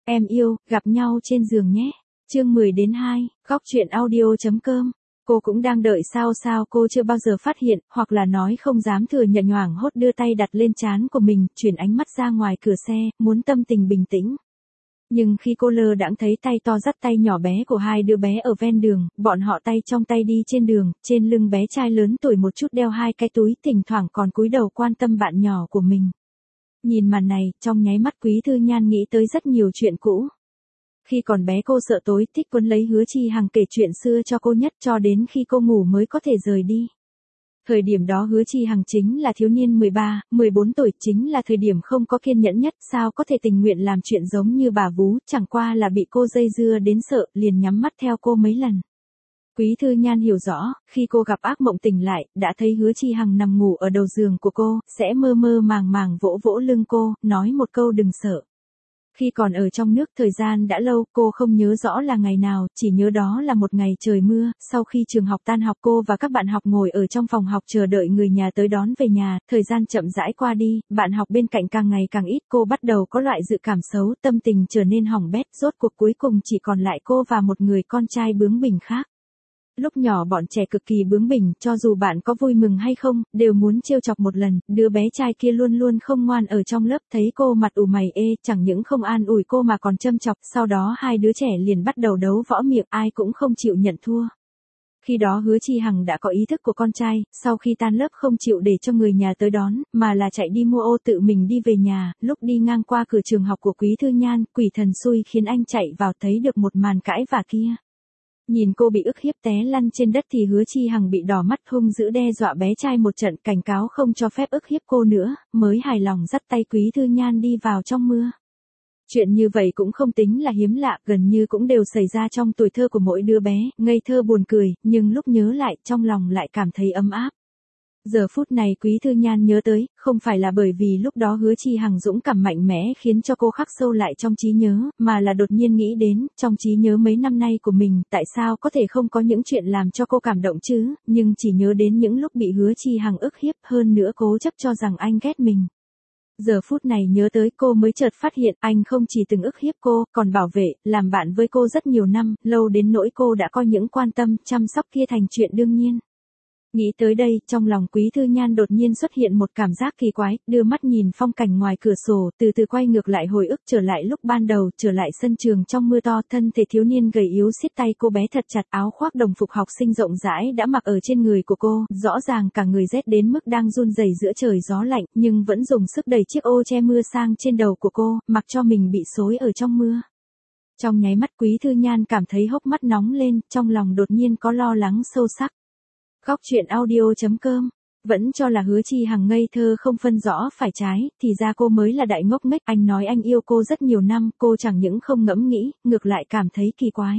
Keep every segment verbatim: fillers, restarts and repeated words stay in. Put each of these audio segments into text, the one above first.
Em yêu, gặp nhau trên giường nhé. Chương mười đến hai, góc truyện audio.com. Cô cũng đang đợi sao sao cô chưa bao giờ phát hiện, hoặc là nói không dám thừa nhận, hoảng hốt đưa tay đặt lên trán của mình, chuyển ánh mắt ra ngoài cửa xe, muốn tâm tình bình tĩnh. Nhưng khi cô lơ đãng thấy tay to dắt tay nhỏ bé của hai đứa bé ở ven đường, bọn họ tay trong tay đi trên đường, trên lưng bé trai lớn tuổi một chút đeo hai cái túi, thỉnh thoảng còn cúi đầu quan tâm bạn nhỏ của mình. Nhìn màn này, trong nháy mắt Quý Thư Nhan nghĩ tới rất nhiều chuyện cũ. Khi còn bé cô sợ tối thích quấn lấy Hứa Chi Hằng kể chuyện xưa cho cô nhất cho đến khi cô ngủ mới có thể rời đi. Thời điểm đó Hứa Chi Hằng chính là thiếu niên mười ba, mười bốn tuổi, chính là thời điểm không có kiên nhẫn nhất, sao có thể tình nguyện làm chuyện giống như bà vú, chẳng qua là bị cô dây dưa đến sợ, liền nhắm mắt theo cô mấy lần. Quý Thư Nhan hiểu rõ, khi cô gặp ác mộng tỉnh lại, đã thấy Hứa Chi Hằng nằm ngủ ở đầu giường của cô, sẽ mơ mơ màng màng vỗ vỗ lưng cô, nói một câu đừng sợ. Khi còn ở trong nước thời gian đã lâu, cô không nhớ rõ là ngày nào, chỉ nhớ đó là một ngày trời mưa, sau khi trường học tan học cô và các bạn học ngồi ở trong phòng học chờ đợi người nhà tới đón về nhà, thời gian chậm rãi qua đi, bạn học bên cạnh càng ngày càng ít, cô bắt đầu có loại dự cảm xấu, tâm tình trở nên hỏng bét, rốt cuộc cuối cùng chỉ còn lại cô và một người con trai bướng bỉnh khác. Lúc nhỏ bọn trẻ cực kỳ bướng bỉnh, cho dù bạn có vui mừng hay không, đều muốn trêu chọc một lần, đứa bé trai kia luôn luôn không ngoan ở trong lớp, thấy cô mặt ủ mày ê, chẳng những không an ủi cô mà còn châm chọc, sau đó hai đứa trẻ liền bắt đầu đấu võ miệng, ai cũng không chịu nhận thua. Khi đó Hứa Chi Hằng đã có ý thức của con trai, sau khi tan lớp không chịu để cho người nhà tới đón, mà là chạy đi mua ô tự mình đi về nhà, lúc đi ngang qua cửa trường học của Quý Thư Nhan, quỷ thần xui khiến anh chạy vào thấy được một màn cãi vả kia. Nhìn cô bị ức hiếp té lăn trên đất thì Hứa Chi Hằng bị đỏ mắt hung dữ đe dọa bé trai một trận, cảnh cáo không cho phép ức hiếp cô nữa, mới hài lòng dắt tay Quý Thư Nhan đi vào trong mưa. Chuyện như vậy cũng không tính là hiếm lạ, gần như cũng đều xảy ra trong tuổi thơ của mỗi đứa bé, ngây thơ buồn cười, nhưng lúc nhớ lại trong lòng lại cảm thấy ấm áp. Giờ phút này Quý Thư Nhan nhớ tới, không phải là bởi vì lúc đó Hứa Chi Hằng dũng cảm mạnh mẽ khiến cho cô khắc sâu lại trong trí nhớ, mà là đột nhiên nghĩ đến, trong trí nhớ mấy năm nay của mình, tại sao có thể không có những chuyện làm cho cô cảm động chứ, nhưng chỉ nhớ đến những lúc bị Hứa Chi Hằng ức hiếp, hơn nữa cố chấp cho rằng anh ghét mình. Giờ phút này nhớ tới cô mới chợt phát hiện, anh không chỉ từng ức hiếp cô, còn bảo vệ, làm bạn với cô rất nhiều năm, lâu đến nỗi cô đã coi những quan tâm, chăm sóc kia thành chuyện đương nhiên. Nghĩ tới đây, trong lòng Quý Thư Nhan đột nhiên xuất hiện một cảm giác kỳ quái, đưa mắt nhìn phong cảnh ngoài cửa sổ, từ từ quay ngược lại hồi ức trở lại lúc ban đầu, trở lại sân trường trong mưa to, thân thể thiếu niên gầy yếu siết tay cô bé thật chặt, áo khoác đồng phục học sinh rộng rãi đã mặc ở trên người của cô, rõ ràng cả người rét đến mức đang run rẩy giữa trời gió lạnh, nhưng vẫn dùng sức đẩy chiếc ô che mưa sang trên đầu của cô, mặc cho mình bị xối ở trong mưa. Trong nháy mắt Quý Thư Nhan cảm thấy hốc mắt nóng lên, trong lòng đột nhiên có lo lắng sâu sắc. Góc truyện audio.com. Vẫn cho là Hứa Chi Hằng ngây thơ không phân rõ phải trái, thì ra cô mới là đại ngốc nghếch, anh nói anh yêu cô rất nhiều năm, cô chẳng những không ngẫm nghĩ, ngược lại cảm thấy kỳ quái.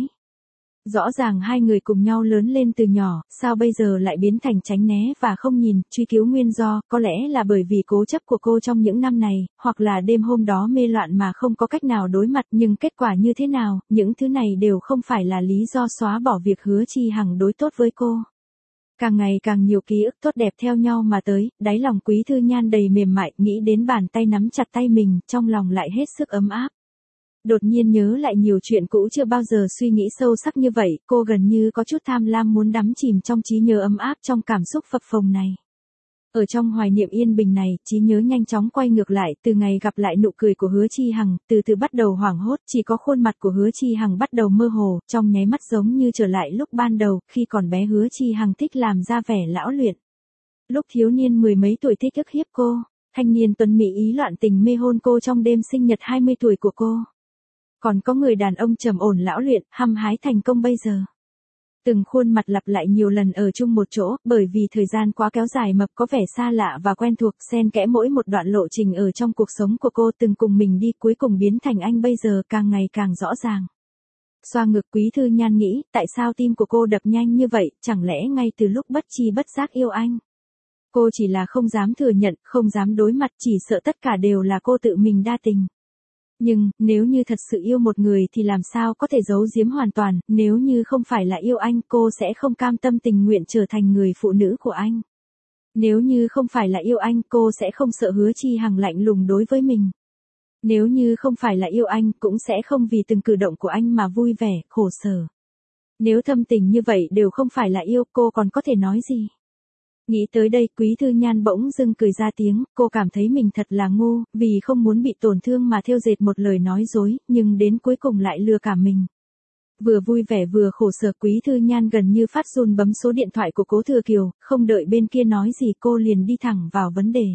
Rõ ràng hai người cùng nhau lớn lên từ nhỏ, sao bây giờ lại biến thành tránh né và không nhìn, truy cứu nguyên do, có lẽ là bởi vì cố chấp của cô trong những năm này, hoặc là đêm hôm đó mê loạn mà không có cách nào đối mặt, nhưng kết quả như thế nào, những thứ này đều không phải là lý do xóa bỏ việc Hứa Chi Hằng đối tốt với cô. Càng ngày càng nhiều ký ức tốt đẹp theo nhau mà tới, đáy lòng Quý Thư Nhan đầy mềm mại, nghĩ đến bàn tay nắm chặt tay mình, trong lòng lại hết sức ấm áp. Đột nhiên nhớ lại nhiều chuyện cũ chưa bao giờ suy nghĩ sâu sắc như vậy, cô gần như có chút tham lam muốn đắm chìm trong trí nhớ ấm áp trong cảm xúc phập phồng này. Ở trong hoài niệm yên bình này, trí nhớ nhanh chóng quay ngược lại, từ ngày gặp lại nụ cười của Hứa Chi Hằng, từ từ bắt đầu hoảng hốt, chỉ có khuôn mặt của Hứa Chi Hằng bắt đầu mơ hồ, trong nháy mắt giống như trở lại lúc ban đầu, khi còn bé Hứa Chi Hằng thích làm ra vẻ lão luyện. Lúc thiếu niên mười mấy tuổi thích ức hiếp cô, thanh niên tuấn mỹ ý loạn tình mê hôn cô trong đêm sinh nhật hai mươi tuổi của cô. Còn có người đàn ông trầm ổn lão luyện, hăm hái thành công bây giờ. Từng khuôn mặt lặp lại nhiều lần ở chung một chỗ, bởi vì thời gian quá kéo dài mập có vẻ xa lạ và quen thuộc, xen kẽ mỗi một đoạn lộ trình ở trong cuộc sống của cô từng cùng mình đi, cuối cùng biến thành anh bây giờ càng ngày càng rõ ràng. Xoa ngực Quý Thư Nhan nghĩ, tại sao tim của cô đập nhanh như vậy, chẳng lẽ ngay từ lúc bất chi bất giác yêu anh. Cô chỉ là không dám thừa nhận, không dám đối mặt, chỉ sợ tất cả đều là cô tự mình đa tình. Nhưng, nếu như thật sự yêu một người thì làm sao có thể giấu giếm hoàn toàn, nếu như không phải là yêu anh, cô sẽ không cam tâm tình nguyện trở thành người phụ nữ của anh. Nếu như không phải là yêu anh, cô sẽ không sợ Hứa Chi Hằng lạnh lùng đối với mình. Nếu như không phải là yêu anh cũng sẽ không vì từng cử động của anh mà vui vẻ, khổ sở. Nếu thâm tình như vậy đều không phải là yêu cô còn có thể nói gì. Nghĩ tới đây Quý Thư Nhan bỗng dưng cười ra tiếng, cô cảm thấy mình thật là ngu, vì không muốn bị tổn thương mà thêu dệt một lời nói dối, nhưng đến cuối cùng lại lừa cả mình. Vừa vui vẻ vừa khổ sở Quý Thư Nhan gần như phát run bấm số điện thoại của Cố Thừa Kiều, không đợi bên kia nói gì cô liền đi thẳng vào vấn đề.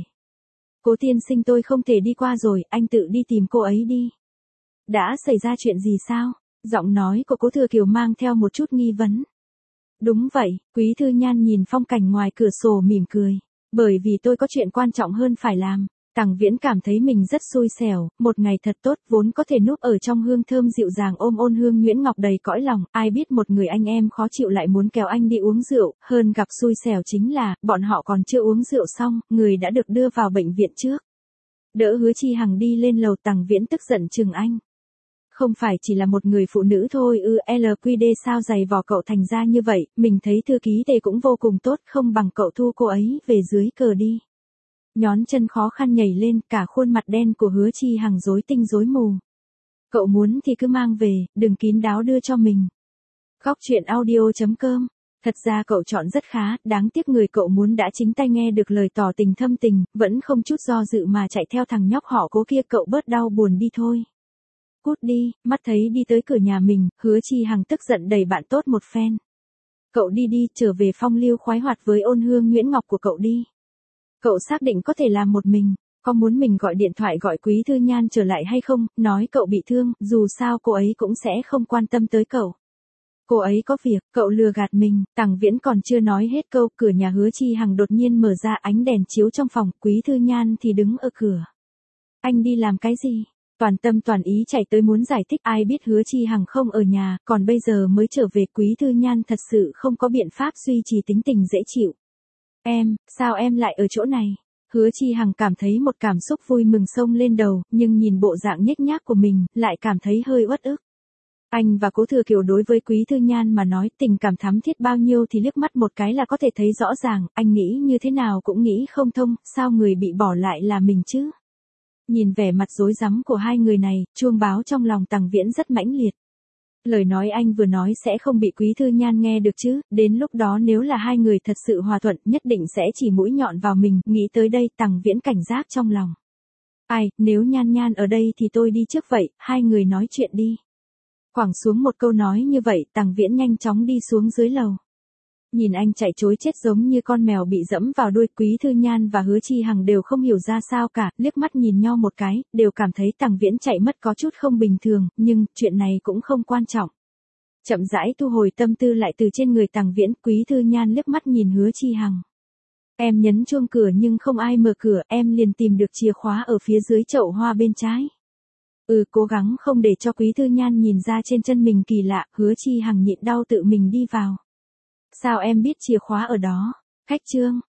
Cố tiên sinh tôi không thể đi qua rồi, anh tự đi tìm cô ấy đi. Đã xảy ra chuyện gì sao? Giọng nói của Cố Thừa Kiều mang theo một chút nghi vấn. Đúng vậy, Quý Thư Nhan nhìn phong cảnh ngoài cửa sổ mỉm cười. Bởi vì tôi có chuyện quan trọng hơn phải làm. Tằng Viễn cảm thấy mình rất xui xẻo, một ngày thật tốt vốn có thể núp ở trong hương thơm dịu dàng ôm ôn hương nhuyễn ngọc đầy cõi lòng, ai biết một người anh em khó chịu lại muốn kéo anh đi uống rượu, hơn gặp xui xẻo chính là, bọn họ còn chưa uống rượu xong, người đã được đưa vào bệnh viện trước. Đỡ Hứa Chi Hằng đi lên lầu Tằng Viễn tức giận chừng anh. Không phải chỉ là một người phụ nữ thôi ư, lờ quy đê sao dày vò cậu thành ra như vậy, mình thấy thư ký tề cũng vô cùng tốt, không bằng cậu thu cô ấy về dưới cờ đi. Nhón chân khó khăn nhảy lên, cả khuôn mặt đen của Hứa Chi Hằng rối tinh rối mù. Cậu muốn thì cứ mang về, đừng kín đáo đưa cho mình. Góc truyện audio chấm com. Thật ra cậu chọn rất khá, đáng tiếc người cậu muốn đã chính tay nghe được lời tỏ tình thâm tình, vẫn không chút do dự mà chạy theo thằng nhóc họ Cố kia, cậu bớt đau buồn đi thôi. Cút đi, mắt thấy đi tới cửa nhà mình, Hứa Chi Hằng tức giận đẩy bạn tốt một phen. Cậu đi đi, trở về phong lưu khoái hoạt với ôn hương nhuyễn ngọc của cậu đi. Cậu xác định có thể làm một mình, có muốn mình gọi điện thoại gọi Quý Thư Nhan trở lại hay không, nói cậu bị thương, dù sao cô ấy cũng sẽ không quan tâm tới cậu. Cô ấy có việc, cậu lừa gạt mình, Tằng Viễn còn chưa nói hết câu, cửa nhà Hứa Chi Hằng đột nhiên mở ra, ánh đèn chiếu trong phòng, Quý Thư Nhan thì đứng ở cửa. Anh đi làm cái gì? Toàn tâm toàn ý chạy tới muốn giải thích, ai biết Hứa Chi Hằng không ở nhà, còn bây giờ mới trở về. Quý Thư Nhan thật sự không có biện pháp duy trì tính tình dễ chịu. Em, sao em lại ở chỗ này? Hứa Chi Hằng cảm thấy một cảm xúc vui mừng xông lên đầu, nhưng nhìn bộ dạng nhếch nhác của mình, lại cảm thấy hơi uất ức. Anh và Cố Thừa Kiều đối với Quý Thư Nhan mà nói tình cảm thắm thiết bao nhiêu thì liếc mắt một cái là có thể thấy rõ ràng, anh nghĩ như thế nào cũng nghĩ không thông, sao người bị bỏ lại là mình chứ? Nhìn vẻ mặt rối rắm của hai người này, chuông báo trong lòng Tằng Viễn rất mãnh liệt. Lời nói anh vừa nói sẽ không bị Quý Thư Nhan nghe được chứ, đến lúc đó nếu là hai người thật sự hòa thuận nhất định sẽ chỉ mũi nhọn vào mình, nghĩ tới đây Tằng Viễn cảnh giác trong lòng. Ai, nếu Nhan Nhan ở đây thì tôi đi trước vậy, hai người nói chuyện đi. Quẳng xuống một câu nói như vậy, Tằng Viễn nhanh chóng đi xuống dưới lầu. Nhìn anh chạy trối chết giống như con mèo bị dẫm vào đuôi, Quý Thư Nhan và Hứa Chi Hằng đều không hiểu ra sao cả, liếc mắt nhìn nhau một cái, đều cảm thấy Tằng Viễn chạy mất có chút không bình thường, nhưng chuyện này cũng không quan trọng. Chậm rãi thu hồi tâm tư lại từ trên người Tằng Viễn, Quý Thư Nhan liếc mắt nhìn Hứa Chi Hằng. Em nhấn chuông cửa nhưng không ai mở cửa, em liền tìm được chìa khóa ở phía dưới chậu hoa bên trái. Ừ, cố gắng không để cho Quý Thư Nhan nhìn ra trên chân mình kỳ lạ, Hứa Chi Hằng nhịn đau tự mình đi vào. Sao em biết chìa khóa ở đó? Khách trương,